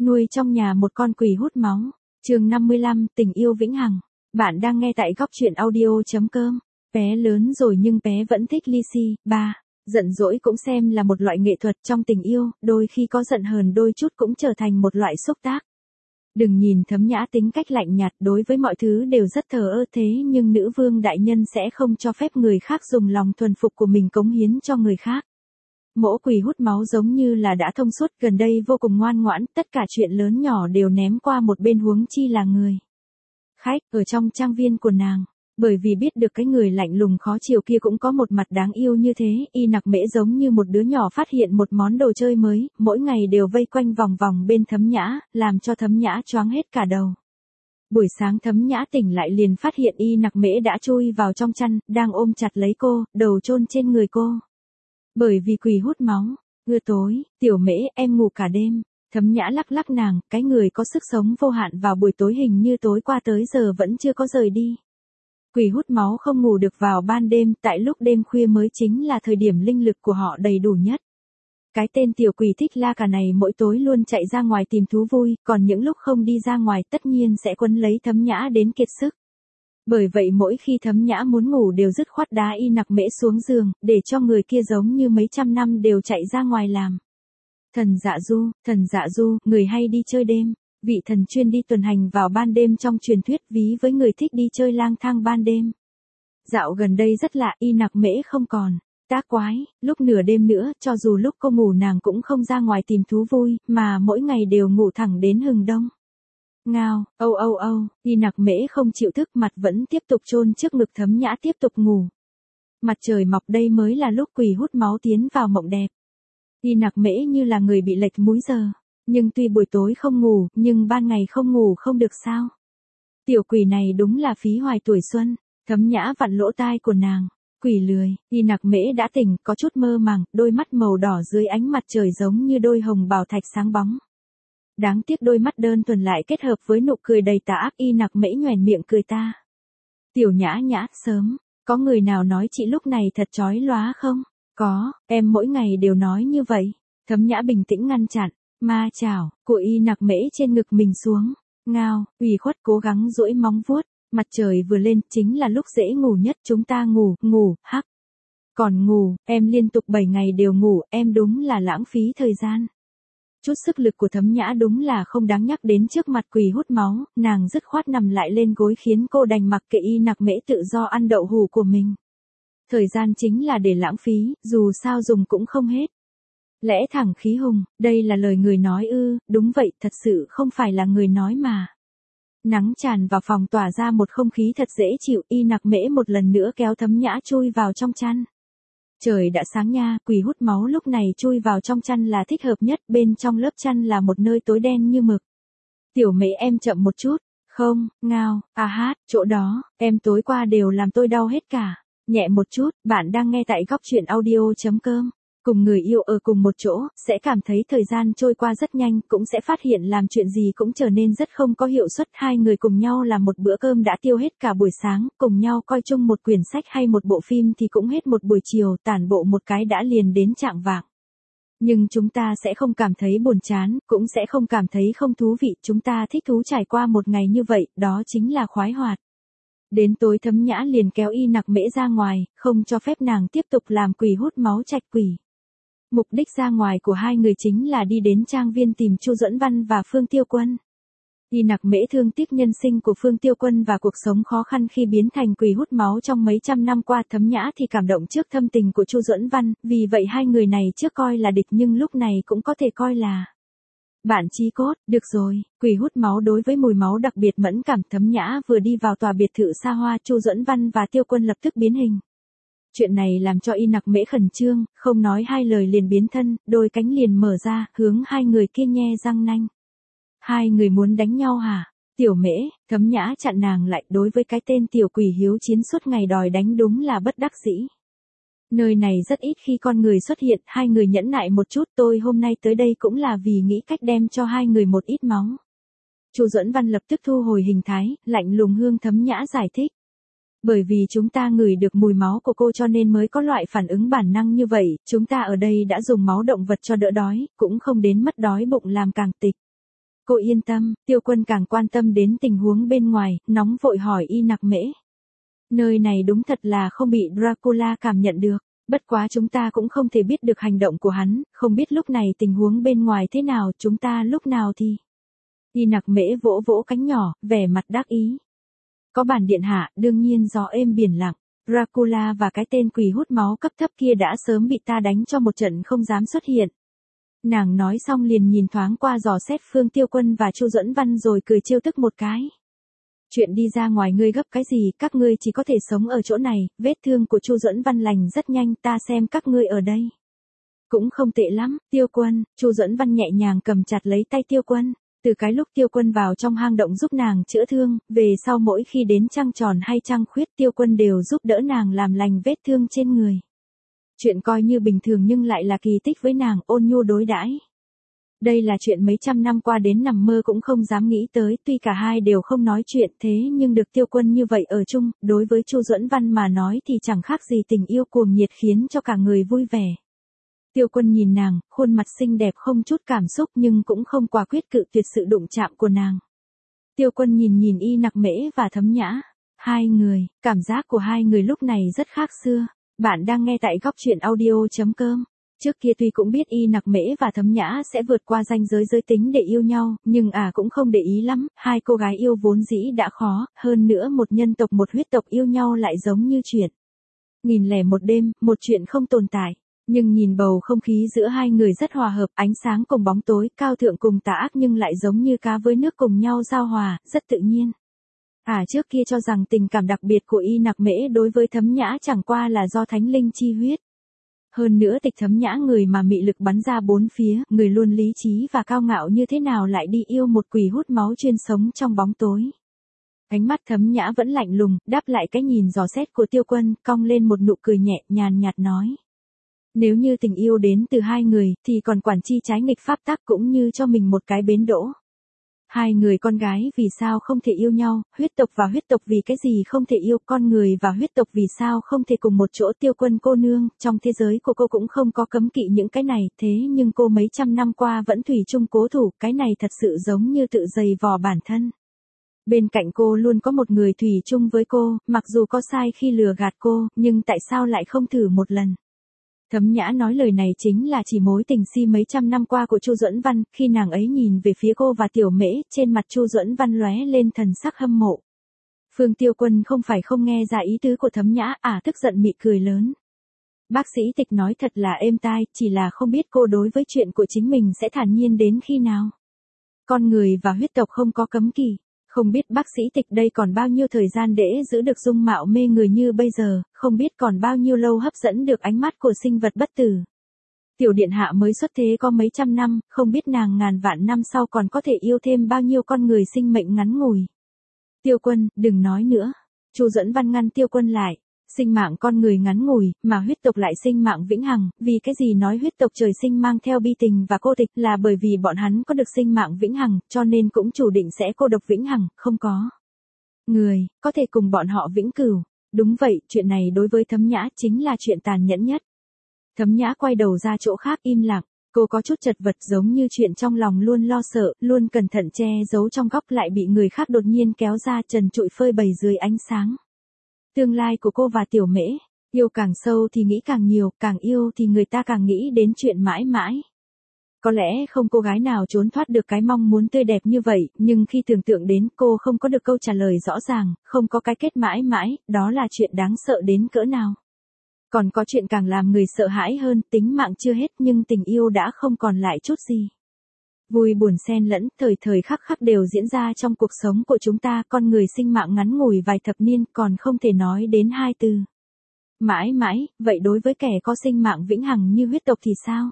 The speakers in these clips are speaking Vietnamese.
nuôi trong nhà một con quỷ hút máu. Chương 55, tình yêu vĩnh hằng. Bạn đang nghe tại góc truyện audio.com. Bé lớn rồi nhưng bé vẫn thích Lizzy. 3. Giận dỗi cũng xem là một loại nghệ thuật trong tình yêu, đôi khi có giận hờn đôi chút cũng trở thành một loại xúc tác. Đừng nhìn Thấm Nhã tính cách lạnh nhạt, đối với mọi thứ đều rất thờ ơ, thế nhưng nữ vương đại nhân sẽ không cho phép người khác dùng lòng thuần phục của mình cống hiến cho người khác. Mỗ quỷ hút máu giống như là đã thông suốt, gần đây vô cùng ngoan ngoãn, tất cả chuyện lớn nhỏ đều ném qua một bên, huống chi là người khách ở trong trang viên của nàng. Bởi vì biết được cái người lạnh lùng khó chịu kia cũng có một mặt đáng yêu như thế, Y Nặc Mễ giống như một đứa nhỏ phát hiện một món đồ chơi mới, mỗi ngày đều vây quanh vòng vòng bên Thấm Nhã, làm cho Thấm Nhã choáng hết cả đầu. Buổi sáng Thấm Nhã tỉnh lại liền phát hiện Y Nặc Mễ đã chui vào trong chăn, đang ôm chặt lấy cô, đầu chôn trên người cô. Bởi vì quỷ hút máu. Tối, Tiểu Mễ, em ngủ cả đêm. Thấm Nhã lắc lắc nàng, cái người có sức sống vô hạn vào buổi tối hình như tối qua tới giờ vẫn chưa có rời đi. Quỷ hút máu không ngủ được vào ban đêm, tại lúc đêm khuya mới chính là thời điểm linh lực của họ đầy đủ nhất. Cái tên tiểu quỷ thích la cả này mỗi tối luôn chạy ra ngoài tìm thú vui, còn những lúc không đi ra ngoài tất nhiên sẽ quấn lấy Thấm Nhã đến kiệt sức. Bởi vậy mỗi khi Thấm Nhã muốn ngủ đều dứt khoát đá Y Nặc Mễ xuống giường, để cho người kia giống như mấy trăm năm đều chạy ra ngoài làm. Thần Dạ Du, người hay đi chơi đêm. Vị thần chuyên đi tuần hành vào ban đêm trong truyền thuyết, ví với người thích đi chơi lang thang ban đêm. Dạo gần đây rất lạ, Y Nặc Mễ không còn tác quái, lúc nửa đêm nữa, cho dù lúc cô ngủ nàng cũng không ra ngoài tìm thú vui, mà mỗi ngày đều ngủ thẳng đến hừng đông. Ngao, âu, Y Nặc Mễ không chịu thức, mặt vẫn tiếp tục chôn trước ngực Thấm Nhã tiếp tục ngủ. Mặt trời mọc đây mới là lúc quỷ hút máu tiến vào mộng đẹp. Y Nặc Mễ như là người bị lệch múi giờ. Nhưng tuy buổi tối không ngủ, nhưng ban ngày không ngủ không được sao. Tiểu quỷ này đúng là phí hoài tuổi xuân. Thấm Nhã vặn lỗ tai của nàng. Quỷ lười. Y Nặc Mễ đã tỉnh, có chút mơ màng, đôi mắt màu đỏ dưới ánh mặt trời giống như đôi hồng bảo thạch sáng bóng. Đáng tiếc đôi mắt đơn thuần lại kết hợp với nụ cười đầy tà ác. Y Nặc Mễ nhoẻn miệng cười ta. Tiểu Nhã, sớm, có người nào nói chị lúc này thật chói lóa không? Có, em mỗi ngày đều nói như vậy. Thấm Nhã bình tĩnh ngăn chặn. Ma chảo, của Y Nặc Mễ trên ngực mình xuống. Ngao, ủy khuất cố gắng duỗi móng vuốt. Mặt trời vừa lên, chính là lúc dễ ngủ nhất, chúng ta ngủ, hắc. Còn ngủ, em liên tục 7 ngày đều ngủ, em đúng là lãng phí thời gian. Chút sức lực của Thấm Nhã đúng là không đáng nhắc đến trước mặt quỷ hút máu, nàng dứt khoát nằm lại lên gối khiến cô đành mặc kệ Y Nặc Mễ tự do ăn đậu hủ của mình. Thời gian chính là để lãng phí, dù sao dùng cũng không hết. Lẽ thẳng khí hùng, đây là lời người nói ư? Đúng vậy, thật sự không phải là người nói mà. Nắng tràn vào phòng tỏa ra một không khí thật dễ chịu, Y Nặc Mễ một lần nữa kéo Thấm Nhã chui vào trong chăn. Trời đã sáng nha, quỷ hút máu lúc này chui vào trong chăn là thích hợp nhất, bên trong lớp chăn là một nơi tối đen như mực. Tiểu Mễ em chậm một chút, không, Ngao, chỗ đó, em tối qua đều làm tôi đau hết cả. Nhẹ một chút, bạn đang nghe tại góc truyện audio.com. Cùng người yêu ở cùng một chỗ, sẽ cảm thấy thời gian trôi qua rất nhanh, cũng sẽ phát hiện làm chuyện gì cũng trở nên rất không có hiệu suất. Hai người cùng nhau làm một bữa cơm đã tiêu hết cả buổi sáng, cùng nhau coi chung một quyển sách hay một bộ phim thì cũng hết một buổi chiều, tản bộ một cái đã liền đến chạng vạng. Nhưng chúng ta sẽ không cảm thấy buồn chán, cũng sẽ không cảm thấy không thú vị, chúng ta thích thú trải qua một ngày như vậy, đó chính là khoái hoạt. Đến tối Thấm Nhã liền kéo Y Nặc Mễ ra ngoài, không cho phép nàng tiếp tục làm quỷ hút máu trạch quỷ. Mục đích ra ngoài của hai người chính là đi đến trang viên tìm Chu Duẫn Văn và Phương Tiêu Quân. Y Nặc Mễ thương tiếc nhân sinh của Phương Tiêu Quân và cuộc sống khó khăn khi biến thành quỷ hút máu trong mấy trăm năm qua. Thấm Nhã thì cảm động trước thâm tình của Chu Duẫn Văn, vì vậy hai người này trước coi là địch nhưng lúc này cũng có thể coi là bạn chí cốt. Được rồi, quỷ hút máu đối với mùi máu đặc biệt mẫn cảm. Thấm Nhã vừa đi vào tòa biệt thự xa hoa, Chu Duẫn Văn và Tiêu Quân lập tức biến hình. Chuyện này làm cho Y Nặc Mễ khẩn trương, không nói hai lời liền biến thân, đôi cánh liền mở ra, hướng hai người kia nhe răng nanh. Hai người muốn đánh nhau hả? Tiểu Mễ, Thấm Nhã chặn nàng lại, đối với cái tên tiểu quỷ hiếu chiến suốt ngày đòi đánh đúng là bất đắc dĩ. Nơi này rất ít khi con người xuất hiện, hai người nhẫn nại một chút, tôi hôm nay tới đây cũng là vì nghĩ cách đem cho hai người một ít máu. Chu Duẫn Văn lập tức thu hồi hình thái, lạnh lùng hướng Thấm Nhã giải thích. Bởi vì chúng ta ngửi được mùi máu của cô cho nên mới có loại phản ứng bản năng như vậy, chúng ta ở đây đã dùng máu động vật cho đỡ đói, cũng không đến mất đói bụng làm càng tịch. Cô yên tâm, Tiêu Quân càng quan tâm đến tình huống bên ngoài, nóng vội hỏi Y Nặc Mễ. Nơi này đúng thật là không bị Dracula cảm nhận được, bất quá chúng ta cũng không thể biết được hành động của hắn, không biết lúc này tình huống bên ngoài thế nào, chúng ta lúc nào thì. Y Nặc Mễ vỗ vỗ cánh nhỏ, vẻ mặt đắc ý. Có bản điện hạ, đương nhiên gió êm biển lặng, Dracula và cái tên quỷ hút máu cấp thấp kia đã sớm bị ta đánh cho một trận không dám xuất hiện. Nàng nói xong liền nhìn thoáng qua dò xét Phương Tiêu Quân và Chu Duẫn Văn rồi cười trêu tức một cái. Chuyện đi ra ngoài ngươi gấp cái gì, các ngươi chỉ có thể sống ở chỗ này, vết thương của Chu Duẫn Văn lành rất nhanh, ta xem các ngươi ở đây. Cũng không tệ lắm, Tiêu Quân, Chu Duẫn Văn nhẹ nhàng cầm chặt lấy tay Tiêu Quân. Từ cái lúc Tiêu Quân vào trong hang động giúp nàng chữa thương, về sau mỗi khi đến trăng tròn hay trăng khuyết Tiêu Quân đều giúp đỡ nàng làm lành vết thương trên người. Chuyện coi như bình thường nhưng lại là kỳ tích với nàng, ôn nhu đối đãi. Đây là chuyện mấy trăm năm qua đến nằm mơ cũng không dám nghĩ tới, tuy cả hai đều không nói chuyện thế nhưng được Tiêu Quân như vậy ở chung, đối với Chu Duẫn Văn mà nói thì chẳng khác gì tình yêu cuồng nhiệt khiến cho cả người vui vẻ. Tiêu Quân nhìn nàng, khuôn mặt xinh đẹp không chút cảm xúc nhưng cũng không quả quyết cự tuyệt sự đụng chạm của nàng. Tiêu Quân nhìn Y Nặc Mễ và Thấm Nhã. Hai người, cảm giác của hai người lúc này rất khác xưa. Bạn đang nghe tại góc truyện audio.com. Trước kia tuy cũng biết Y Nặc Mễ và Thấm Nhã sẽ vượt qua ranh giới giới tính để yêu nhau, nhưng cũng không để ý lắm, hai cô gái yêu vốn dĩ đã khó, hơn nữa một nhân tộc một huyết tộc yêu nhau lại giống như chuyện 1001 đêm, một chuyện không tồn tại. Nhưng nhìn bầu không khí giữa hai người rất hòa hợp, ánh sáng cùng bóng tối, cao thượng cùng tà ác nhưng lại giống như cá với nước cùng nhau giao hòa, rất tự nhiên. Trước kia cho rằng tình cảm đặc biệt của Y Nặc Mễ đối với Thấm Nhã chẳng qua là do thánh linh chi huyết. Hơn nữa Tịch Thấm Nhã người mà mị lực bắn ra bốn phía, người luôn lý trí và cao ngạo như thế nào lại đi yêu một quỷ hút máu chuyên sống trong bóng tối. Ánh mắt Thấm Nhã vẫn lạnh lùng, đáp lại cái nhìn dò xét của Tiêu Quân, cong lên một nụ cười nhẹ, nhàn nhạt nói. Nếu như tình yêu đến từ hai người, thì còn quản chi trái nghịch pháp tắc cũng như cho mình một cái bến đỗ. Hai người con gái vì sao không thể yêu nhau, huyết tộc và huyết tộc vì cái gì không thể yêu, con người và huyết tộc vì sao không thể cùng một chỗ. Tiêu Quân cô nương, trong thế giới của cô cũng không có cấm kỵ những cái này, thế nhưng cô mấy trăm năm qua vẫn thủy chung cố thủ, cái này thật sự giống như tự giày vò bản thân. Bên cạnh cô luôn có một người thủy chung với cô, mặc dù có sai khi lừa gạt cô, nhưng tại sao lại không thử một lần. Thấm Nhã nói lời này chính là chỉ mối tình si mấy trăm năm qua của Chu Duẫn Văn, khi nàng ấy nhìn về phía cô và Tiểu Mễ, trên mặt Chu Duẫn Văn lóe lên thần sắc hâm mộ. Phương Tiêu Quân không phải không nghe ra ý tứ của Thấm Nhã, tức giận mị cười lớn. Bác sĩ Tịch nói thật là êm tai, chỉ là không biết cô đối với chuyện của chính mình sẽ thản nhiên đến khi nào. Con người và huyết tộc không có cấm kỵ. Không biết bác sĩ Tịch đây còn bao nhiêu thời gian để giữ được dung mạo mê người như bây giờ, không biết còn bao nhiêu lâu hấp dẫn được ánh mắt của sinh vật bất tử. Tiểu điện hạ mới xuất thế có mấy trăm năm, không biết nàng ngàn vạn năm sau còn có thể yêu thêm bao nhiêu con người sinh mệnh ngắn ngủi. Tiêu Quân, đừng nói nữa. Chu Duẫn Văn ngăn Tiêu Quân lại. Sinh mạng con người ngắn ngủi, mà huyết tộc lại sinh mạng vĩnh hằng, vì cái gì nói huyết tộc trời sinh mang theo bi tình và cô tịch, là bởi vì bọn hắn có được sinh mạng vĩnh hằng, cho nên cũng chủ định sẽ cô độc vĩnh hằng, không có người có thể cùng bọn họ vĩnh cửu. Đúng vậy, chuyện này đối với Thấm Nhã chính là chuyện tàn nhẫn nhất. Thấm Nhã quay đầu ra chỗ khác im lặng, cô có chút chật vật giống như chuyện trong lòng luôn lo sợ, luôn cẩn thận che giấu trong góc lại bị người khác đột nhiên kéo ra trần trụi phơi bày dưới ánh sáng. Tương lai của cô và Tiểu Mễ, yêu càng sâu thì nghĩ càng nhiều, càng yêu thì người ta càng nghĩ đến chuyện mãi mãi. Có lẽ không cô gái nào trốn thoát được cái mong muốn tươi đẹp như vậy, nhưng khi tưởng tượng đến cô không có được câu trả lời rõ ràng, không có cái kết mãi mãi, đó là chuyện đáng sợ đến cỡ nào. Còn có chuyện càng làm người sợ hãi hơn, tính mạng chưa hết nhưng tình yêu đã không còn lại chút gì. Vui buồn xen lẫn, thời thời khắc khắc đều diễn ra trong cuộc sống của chúng ta, con người sinh mạng ngắn ngủi vài thập niên còn không thể nói đến hai từ mãi mãi, vậy đối với kẻ có sinh mạng vĩnh hằng như huyết tộc thì sao?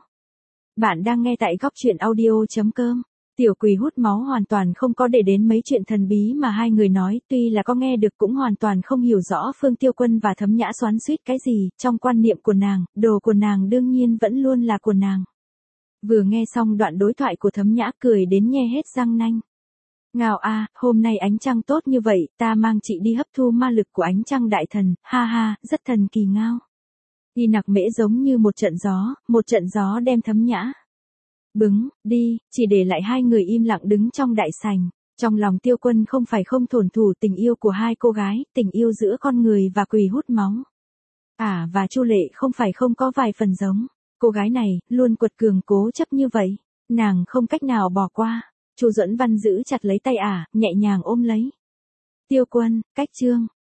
Bạn đang nghe tại góc truyện audio.com. Tiểu quỷ hút máu hoàn toàn không có để đến mấy chuyện thần bí mà hai người nói, tuy là có nghe được cũng hoàn toàn không hiểu rõ Phương Tiêu Quân và Thấm Nhã xoắn xuýt cái gì, trong quan niệm của nàng, đồ của nàng đương nhiên vẫn luôn là của nàng. Vừa nghe xong đoạn đối thoại của Thấm Nhã cười đến nhe hết răng nanh. Ngào hôm nay ánh trăng tốt như vậy, ta mang chị đi hấp thu ma lực của ánh trăng đại thần, ha ha, rất thần kỳ ngao. Y Nặc Mễ giống như một trận gió đem Thấm Nhã Bứng, đi, chỉ để lại hai người im lặng đứng trong đại sảnh. Trong lòng Tiêu Quân không phải không thổn thù tình yêu của hai cô gái, tình yêu giữa con người và quỷ hút máu. Và Chu Lệ không phải không có vài phần giống. Cô gái này, luôn quật cường cố chấp như vậy. Nàng không cách nào bỏ qua. Chu Duẫn Văn giữ chặt lấy tay nhẹ nhàng ôm lấy. Tiêu Quân, cách chương.